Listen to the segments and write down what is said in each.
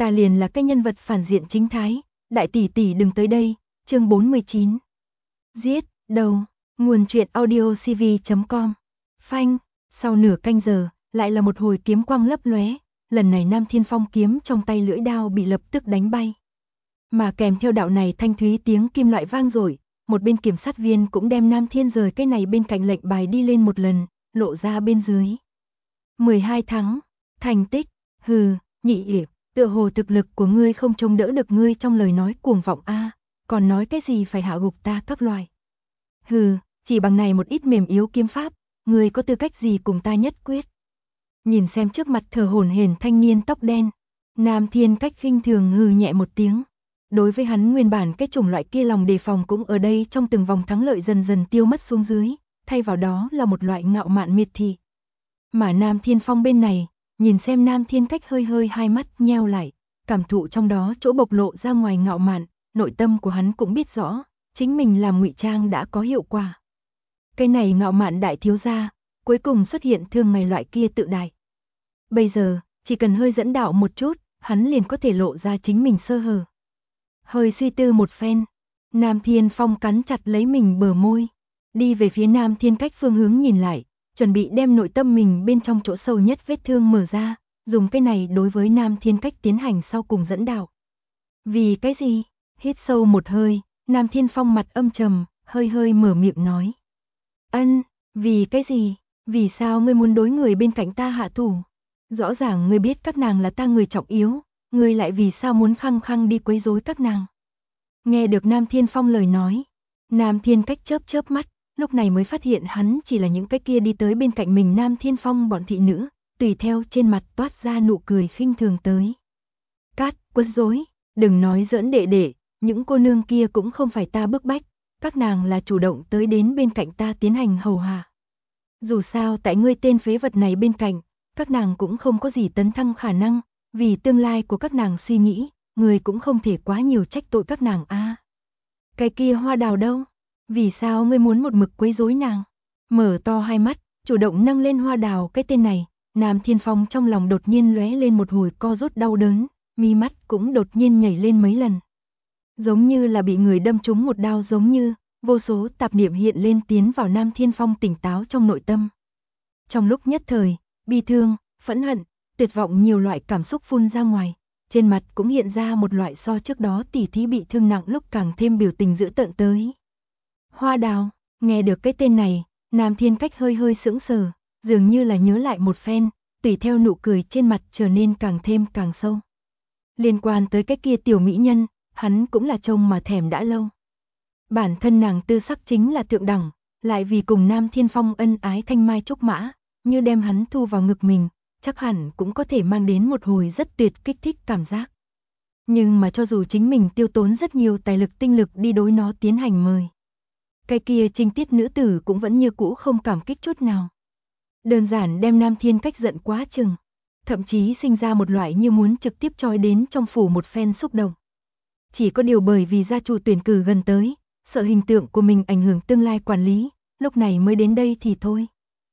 ta liền là cái nhân vật phản diện chính thái, đại tỷ tỷ đừng tới đây, chương 49. Giết, đầu, nguồn truyện audiocv.com. Phanh, sau nửa canh giờ, lại là một hồi kiếm quang lấp lóe, lần này Nam Thiên Phong kiếm trong tay lưỡi đao bị lập tức đánh bay. Mà kèm theo đạo này thanh thúy tiếng kim loại vang dội, một bên kiểm sát viên cũng đem Nam Thiên rời cái này bên cạnh lệnh bài đi lên một lần, lộ ra bên dưới. 12 tháng, thành tích, hừ, nhị yểu, tựa hồ thực lực của ngươi không chống đỡ được ngươi trong lời nói cuồng vọng a, còn nói cái gì phải hạ gục ta các loại. Hừ, chỉ bằng này một ít mềm yếu kiếm pháp, ngươi có tư cách gì cùng ta nhất quyết. Nhìn xem trước mặt thở hổn hển thanh niên tóc đen, Nam Thiên Cách khinh thường hừ nhẹ một tiếng. Đối với hắn nguyên bản cái chủng loại kia lòng đề phòng cũng ở đây trong từng vòng thắng lợi dần dần tiêu mất xuống dưới, thay vào đó là một loại ngạo mạn miệt thị. Mà Nam Thiên Phong bên này, nhìn xem Nam Thiên Cách hơi hơi hai mắt nheo lại, cảm thụ trong đó chỗ bộc lộ ra ngoài ngạo mạn, nội tâm của hắn cũng biết rõ, chính mình làm ngụy trang đã có hiệu quả. Cái này ngạo mạn đại thiếu gia, cuối cùng xuất hiện thường ngày loại kia tự đại. Bây giờ, chỉ cần hơi dẫn đạo một chút, hắn liền có thể lộ ra chính mình sơ hở. Hơi suy tư một phen, Nam Thiên Phong cắn chặt lấy mình bờ môi, đi về phía Nam Thiên Cách phương hướng nhìn lại, chuẩn bị đem nội tâm mình bên trong chỗ sâu nhất vết thương mở ra, dùng cái này đối với Nam Thiên Cách tiến hành sau cùng dẫn đạo. Vì cái gì? Hít sâu một hơi, Nam Thiên Phong mặt âm trầm, hơi hơi mở miệng nói. Vì cái gì? Vì sao ngươi muốn đối người bên cạnh ta hạ thủ? Rõ ràng ngươi biết các nàng là ta người trọng yếu, ngươi lại vì sao muốn khăng khăng đi quấy rối các nàng? Nghe được Nam Thiên Phong lời nói, Nam Thiên Cách chớp chớp mắt, lúc này mới phát hiện hắn chỉ là những cái kia đi tới bên cạnh mình Nam Thiên Phong bọn thị nữ, tùy theo trên mặt toát ra nụ cười khinh thường tới. Cát, quấy rối, đừng nói giỡn đệ đệ, những cô nương kia cũng không phải ta bức bách, các nàng là chủ động tới đến bên cạnh ta tiến hành hầu hạ. Dù sao tại ngươi tên phế vật này bên cạnh, các nàng cũng không có gì tấn thăng khả năng, vì tương lai của các nàng suy nghĩ, ngươi cũng không thể quá nhiều trách tội các nàng a. Cái kia Hoa Đào đâu? Vì sao ngươi muốn một mực quấy rối nàng? Mở to hai mắt, chủ động nâng lên Hoa Đào cái tên này, Nam Thiên Phong trong lòng đột nhiên lóe lên một hồi co rút đau đớn, mi mắt cũng đột nhiên nhảy lên mấy lần. Giống như là bị người đâm trúng một đao giống như, vô số tạp niệm hiện lên tiến vào Nam Thiên Phong tỉnh táo trong nội tâm. Trong lúc nhất thời, bi thương, phẫn hận, tuyệt vọng nhiều loại cảm xúc phun ra ngoài, trên mặt cũng hiện ra một loại so trước đó tỉ thí bị thương nặng lúc càng thêm biểu tình dữ tợn tới. Hoa Đào, nghe được cái tên này, Nam Thiên Cách hơi hơi sững sờ, dường như là nhớ lại một phen, tùy theo nụ cười trên mặt trở nên càng thêm càng sâu. Liên quan tới cái kia tiểu mỹ nhân, hắn cũng là trông mà thèm đã lâu. Bản thân nàng tư sắc chính là thượng đẳng, lại vì cùng Nam Thiên Phong ân ái thanh mai trúc mã, như đem hắn thu vào ngực mình, chắc hẳn cũng có thể mang đến một hồi rất tuyệt kích thích cảm giác. Nhưng mà cho dù chính mình tiêu tốn rất nhiều tài lực tinh lực đi đối nó tiến hành mời, cái kia trinh tiết nữ tử cũng vẫn như cũ không cảm kích chút nào. Đơn giản đem Nam Thiên Cách giận quá chừng, thậm chí sinh ra một loại như muốn trực tiếp trói đến trong phủ một phen xúc động. Chỉ có điều bởi vì gia chủ tuyển cử gần tới, sợ hình tượng của mình ảnh hưởng tương lai quản lý, lúc này mới đến đây thì thôi.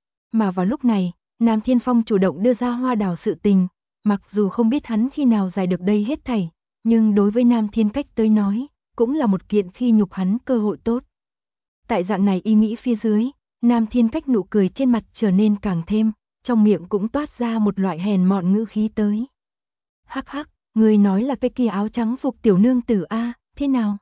Mà vào lúc này, Nam Thiên Phong chủ động đưa ra Hoa Đào sự tình, mặc dù không biết hắn khi nào giải được đây hết thảy, nhưng đối với Nam Thiên Cách tới nói, cũng là một kiện khi nhục hắn cơ hội tốt. Tại dạng này ý nghĩ phía dưới, Nam Thiên Cách nụ cười trên mặt trở nên càng thêm, trong miệng cũng toát ra một loại hèn mọn ngữ khí tới. Hắc hắc, người nói là cái kia áo trắng phục tiểu nương tử a, thế nào?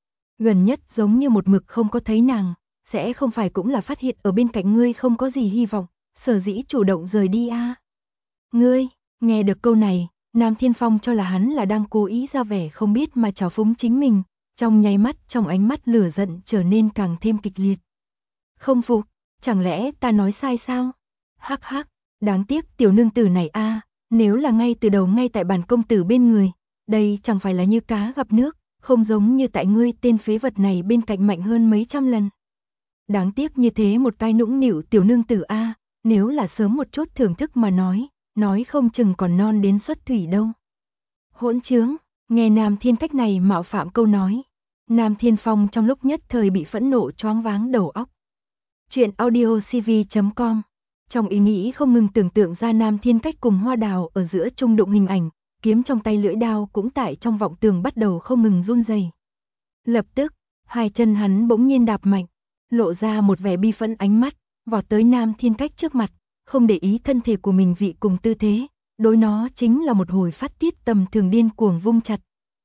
Gần nhất giống như một mực không có thấy nàng, sẽ không phải cũng là phát hiện ở bên cạnh ngươi không có gì hy vọng, sở dĩ chủ động rời đi a. Ngươi, nghe được câu này, Nam Thiên Phong cho là hắn là đang cố ý ra vẻ không biết mà trào phúng chính mình, trong nháy mắt trong ánh mắt lửa giận trở nên càng thêm kịch liệt. Không phục, chẳng lẽ ta nói sai sao? Hắc hắc, đáng tiếc tiểu nương tử này a, nếu là ngay từ đầu ngay tại bản công tử bên người, đây chẳng phải là như cá gặp nước, không giống như tại ngươi tên phế vật này bên cạnh mạnh hơn mấy trăm lần. Đáng tiếc như thế một cái nũng nịu tiểu nương tử a, nếu là sớm một chút thưởng thức mà nói không chừng còn non đến xuất thủy đâu. Hỗn trướng, nghe Nam Thiên Cách này mạo phạm câu nói, Nam Thiên Phong trong lúc nhất thời bị phẫn nộ choáng váng đầu óc. Chuyện audiocv.com. Trong ý nghĩ không ngừng tưởng tượng ra Nam Thiên Cách cùng Hoa Đào ở giữa chung đụng hình ảnh, kiếm trong tay lưỡi đao cũng tại trong vọng tường bắt đầu không ngừng run rẩy. Lập tức, hai chân hắn bỗng nhiên đạp mạnh, lộ ra một vẻ bi phẫn ánh mắt, vọt tới Nam Thiên Cách trước mặt, không để ý thân thể của mình vị cùng tư thế, đối nó chính là một hồi phát tiết tầm thường điên cuồng vung chặt.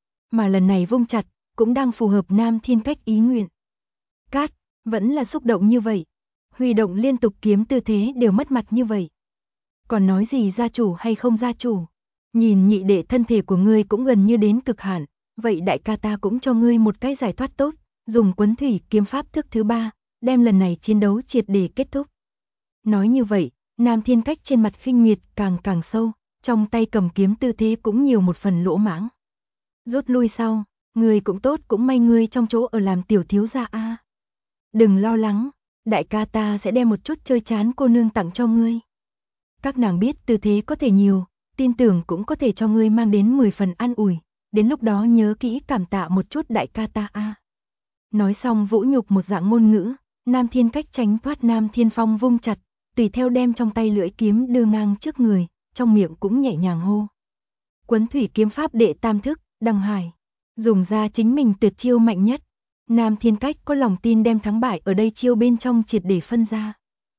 Mà lần này vung chặt, cũng đang phù hợp Nam Thiên Cách ý nguyện. Cát, vẫn là xúc động như vậy, huy động liên tục kiếm tư thế đều mất mặt như vậy. Còn nói gì gia chủ hay không gia chủ, nhìn nhị đệ thân thể của ngươi cũng gần như đến cực hạn, vậy đại ca ta cũng cho ngươi một cái giải thoát tốt, dùng Quấn Thủy kiếm pháp thức thứ 3, đem lần này chiến đấu triệt để kết thúc. Nói như vậy, Nam Thiên Cách trên mặt khinh miệt càng sâu, trong tay cầm kiếm tư thế cũng nhiều một phần lỗ mãng. Rút lui sau, ngươi cũng tốt, cũng may ngươi trong chỗ ở làm tiểu thiếu gia a. Đừng lo lắng, đại ca ta sẽ đem một chút chơi chán cô nương tặng cho ngươi. Các nàng biết tư thế có thể nhiều, tin tưởng cũng có thể cho ngươi mang đến 10 phần an ủi, đến lúc đó nhớ kỹ cảm tạ một chút đại ca ta a. Nói xong vũ nhục một dạng ngôn ngữ, Nam Thiên Cách tránh thoát Nam Thiên Phong vung chặt, tùy theo đem trong tay lưỡi kiếm đưa ngang trước người, trong miệng cũng nhẹ nhàng hô. Quấn Thủy kiếm pháp đệ tam thức, Đăng Hải, dùng ra chính mình tuyệt chiêu mạnh nhất. Nam Thiên Cách có lòng tin đem thắng bại ở đây chiêu bên trong triệt để phân ra.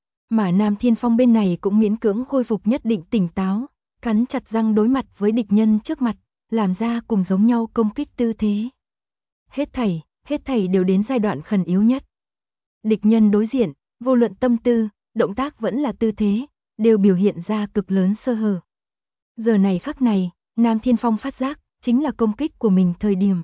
Mà Nam Thiên Phong bên này cũng miễn cưỡng khôi phục nhất định tỉnh táo, cắn chặt răng đối mặt với địch nhân trước mặt, làm ra cùng giống nhau công kích tư thế. Hết thảy đều đến giai đoạn khẩn yếu nhất. Địch nhân đối diện, vô luận tâm tư, động tác vẫn là tư thế, đều biểu hiện ra cực lớn sơ hở. Giờ này khắc này, Nam Thiên Phong phát giác, chính là công kích của mình thời điểm.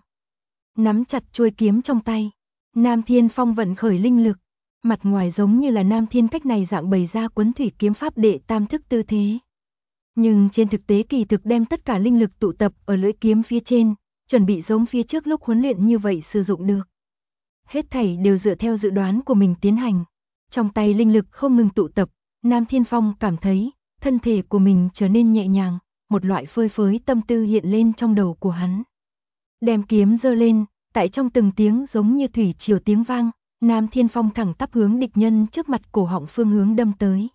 Nắm chặt chuôi kiếm trong tay, Nam Thiên Phong vận khởi linh lực, mặt ngoài giống như là Nam Thiên Cách này dạng bày ra Quấn Thủy kiếm pháp đệ tam thức tư thế. Nhưng trên thực tế kỳ thực đem tất cả linh lực tụ tập ở lưỡi kiếm phía trên, chuẩn bị giống phía trước lúc huấn luyện như vậy sử dụng được. Hết thảy đều dựa theo dự đoán của mình tiến hành. Trong tay linh lực không ngừng tụ tập, Nam Thiên Phong cảm thấy thân thể của mình trở nên nhẹ nhàng, một loại phơi phới tâm tư hiện lên trong đầu của hắn. Đem kiếm giơ lên, tại trong từng tiếng giống như thủy triều tiếng vang, Nam Thiên Phong thẳng tắp hướng địch nhân trước mặt cổ họng phương hướng đâm tới.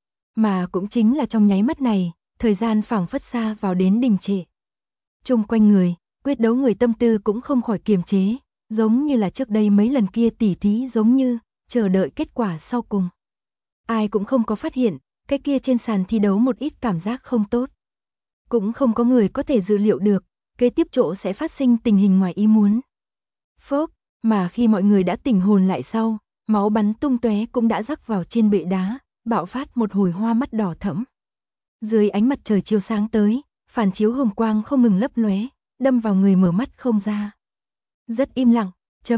Mà cũng chính là trong nháy mắt này, thời gian phảng phất xa vào đến đình trệ. Chung quanh người, quyết đấu người tâm tư cũng không khỏi kiềm chế, giống như là trước đây mấy lần kia tỉ thí giống như, chờ đợi kết quả sau cùng. Ai cũng không có phát hiện, cái kia trên sàn thi đấu một ít cảm giác không tốt. Cũng không có người có thể dự liệu được, kế tiếp chỗ sẽ phát sinh tình hình ngoài ý muốn. Phốc, mà khi mọi người đã tỉnh hồn lại sau, máu bắn tung tóe cũng đã rắc vào trên bệ đá, bạo phát một hồi hoa mắt đỏ thẫm. Dưới ánh mặt trời chiếu sáng tới, phản chiếu hồng quang không ngừng lấp lóe, đâm vào người mở mắt không ra. Rất im lặng,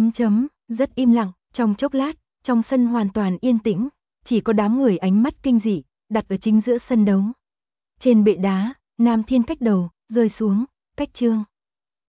rất im lặng, trong chốc lát, trong sân hoàn toàn yên tĩnh, chỉ có đám người ánh mắt kinh dị, đặt ở chính giữa sân đấu. Trên bệ đá, Nam Thiên Cách đầu, rơi xuống, cách chương.